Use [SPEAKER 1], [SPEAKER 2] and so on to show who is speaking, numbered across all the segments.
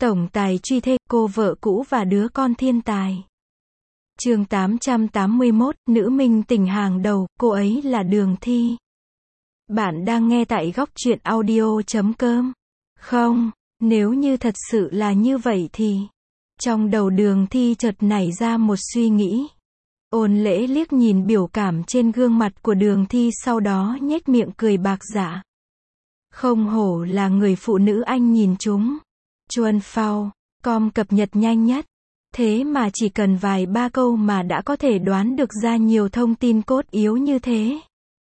[SPEAKER 1] Tổng tài truy thê, cô vợ cũ và đứa con thiên tài. Chương 881, nữ minh tinh hàng đầu, cô ấy là Đường Thi. Bạn đang nghe tại góc truyện audio.com. Không, nếu như thật sự là như vậy thì... Trong đầu Đường Thi chợt nảy ra một suy nghĩ. Ôn Lễ liếc nhìn biểu cảm trên gương mặt của Đường Thi, sau đó nhếch miệng cười bạc dạ. Không hổ là người phụ nữ anh nhìn chúng. Chuan Phao, com cập nhật nhanh nhất. Thế mà chỉ cần vài ba câu mà đã có thể đoán được ra nhiều thông tin cốt yếu như thế.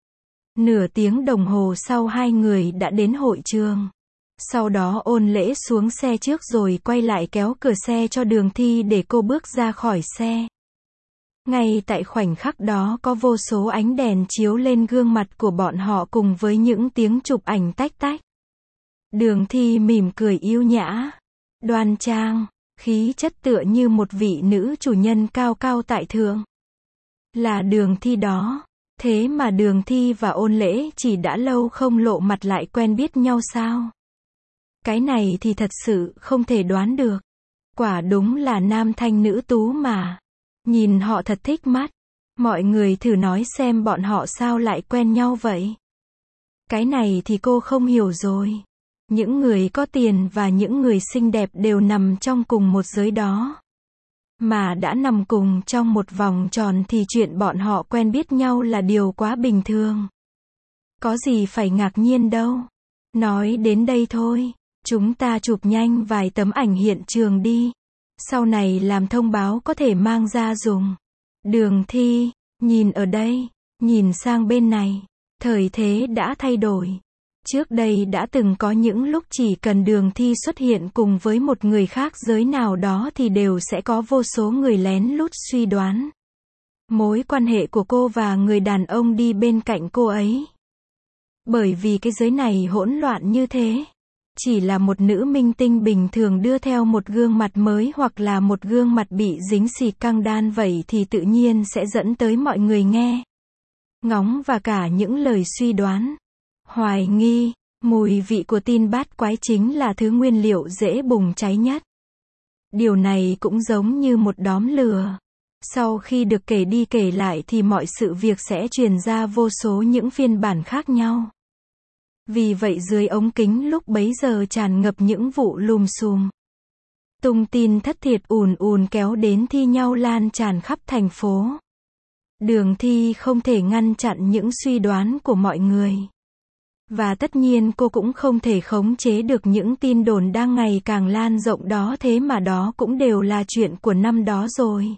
[SPEAKER 1] Nửa tiếng đồng hồ sau hai người đã đến hội trường. Sau đó Ôn Lễ xuống xe trước rồi quay lại kéo cửa xe cho Đường Thi để cô bước ra khỏi xe. Ngay tại khoảnh khắc đó có vô số ánh đèn chiếu lên gương mặt của bọn họ cùng với những tiếng chụp ảnh tách tách. Đường Thi mỉm cười yêu nhã, đoan trang, khí chất tựa như một vị nữ chủ nhân cao cao tại thượng. Là Đường Thi đó. Thế mà Đường Thi và Ôn Lễ chỉ đã lâu không lộ mặt lại quen biết nhau sao? Cái này thì thật sự không thể đoán được. Quả đúng là nam thanh nữ tú mà. Nhìn họ thật thích mắt. Mọi người thử nói xem bọn họ sao lại quen nhau vậy? Cái này thì cô không hiểu rồi. Những người có tiền và những người xinh đẹp đều nằm trong cùng một giới đó. Mà đã nằm cùng trong một vòng tròn thì chuyện bọn họ quen biết nhau là điều quá bình thường. Có gì phải ngạc nhiên đâu. Nói đến đây thôi, chúng ta chụp nhanh vài tấm ảnh hiện trường đi. Sau này làm thông báo có thể mang ra dùng. Đường Thi, nhìn ở đây, nhìn sang bên này. Thời thế đã thay đổi. Trước đây đã từng có những lúc chỉ cần Đường Thi xuất hiện cùng với một người khác giới nào đó thì đều sẽ có vô số người lén lút suy đoán mối quan hệ của cô và người đàn ông đi bên cạnh cô ấy. Bởi vì cái giới này hỗn loạn như thế. Chỉ là một nữ minh tinh bình thường đưa theo một gương mặt mới hoặc là một gương mặt bị dính xịt căng đan vậy thì tự nhiên sẽ dẫn tới mọi người nghe ngóng và cả những lời suy đoán, hoài nghi. Mùi vị của tin bát quái chính là thứ nguyên liệu dễ bùng cháy nhất. Điều này cũng giống như một đóm lửa. Sau khi được kể đi kể lại thì mọi sự việc sẽ truyền ra vô số những phiên bản khác nhau. Vì vậy dưới ống kính lúc bấy giờ tràn ngập những vụ lùm xùm. Tung tin thất thiệt ùn ùn kéo đến thi nhau lan tràn khắp thành phố. Đường Thi không thể ngăn chặn những suy đoán của mọi người. Và tất nhiên cô cũng không thể khống chế được những tin đồn đang ngày càng lan rộng đó, thế mà đó cũng đều là chuyện của năm đó rồi.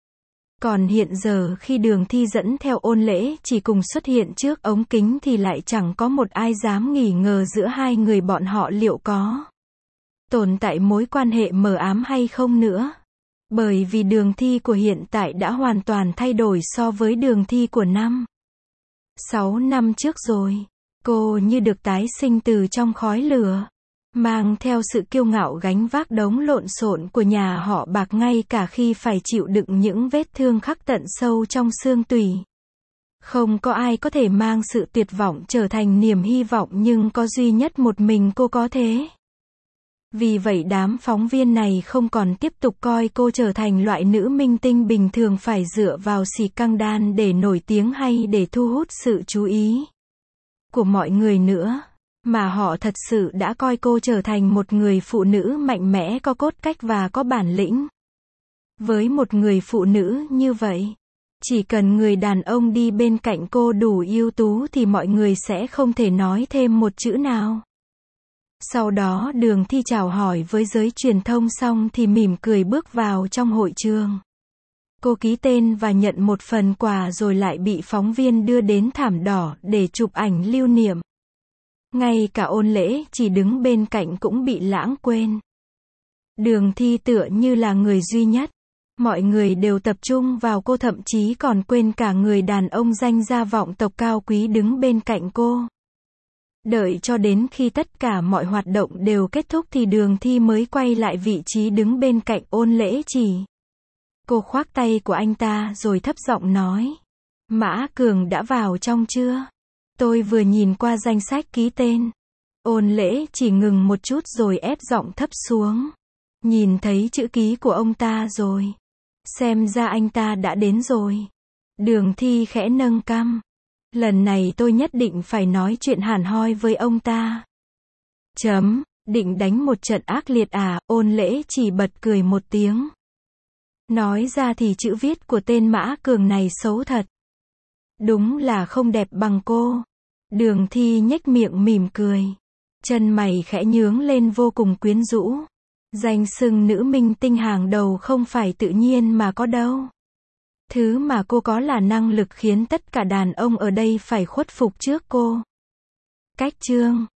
[SPEAKER 1] Còn hiện giờ khi Đường Thi dẫn theo Ôn Lễ chỉ cùng xuất hiện trước ống kính thì lại chẳng có một ai dám nghi ngờ giữa hai người bọn họ liệu có tồn tại mối quan hệ mờ ám hay không nữa. Bởi vì Đường Thi của hiện tại đã hoàn toàn thay đổi so với Đường Thi của 6 năm trước rồi. Cô như được tái sinh từ trong khói lửa, mang theo sự kiêu ngạo gánh vác đống lộn xộn của nhà họ Bạc ngay cả khi phải chịu đựng những vết thương khắc tận sâu trong xương tủy. Không có ai có thể mang sự tuyệt vọng trở thành niềm hy vọng, nhưng có duy nhất một mình cô có thế. Vì vậy đám phóng viên này không còn tiếp tục coi cô trở thành loại nữ minh tinh bình thường phải dựa vào xì căng đan để nổi tiếng hay để thu hút sự chú ý của mọi người nữa, mà họ thật sự đã coi cô trở thành một người phụ nữ mạnh mẽ, có cốt cách và có bản lĩnh. Với một người phụ nữ như vậy, chỉ cần người đàn ông đi bên cạnh cô đủ ưu tú thì mọi người sẽ không thể nói thêm một chữ nào. Sau đó Đường Thi chào hỏi với giới truyền thông xong thì mỉm cười bước vào trong hội trường. Cô ký tên và nhận một phần quà rồi lại bị phóng viên đưa đến thảm đỏ để chụp ảnh lưu niệm. Ngay cả Ôn Lễ chỉ đứng bên cạnh cũng bị lãng quên. Đường Thi tựa như là người duy nhất. Mọi người đều tập trung vào cô, thậm chí còn quên cả người đàn ông danh gia vọng tộc cao quý đứng bên cạnh cô. Đợi cho đến khi tất cả mọi hoạt động đều kết thúc thì Đường Thi mới quay lại vị trí đứng bên cạnh Ôn Lễ chỉ. Cô khoác tay của anh ta rồi thấp giọng nói. Mã Cường đã vào trong chưa? Tôi vừa nhìn qua danh sách ký tên. Ôn Lễ chỉ ngừng một chút rồi ép giọng thấp xuống. Nhìn thấy chữ ký của ông ta rồi. Xem ra anh ta đã đến rồi. Đường Thi khẽ nâng cằm. Lần này tôi nhất định phải nói chuyện hẳn hoi với ông ta. Định đánh một trận ác liệt à? Ôn Lễ chỉ bật cười một tiếng. Nói ra thì chữ viết của tên Mã Cường này xấu thật. Đúng là không đẹp bằng cô. Đường Thi nhếch miệng mỉm cười. Chân mày khẽ nhướng lên vô cùng quyến rũ. Danh xưng nữ minh tinh hàng đầu không phải tự nhiên mà có đâu. Thứ mà cô có là năng lực khiến tất cả đàn ông ở đây phải khuất phục trước cô. Cách chương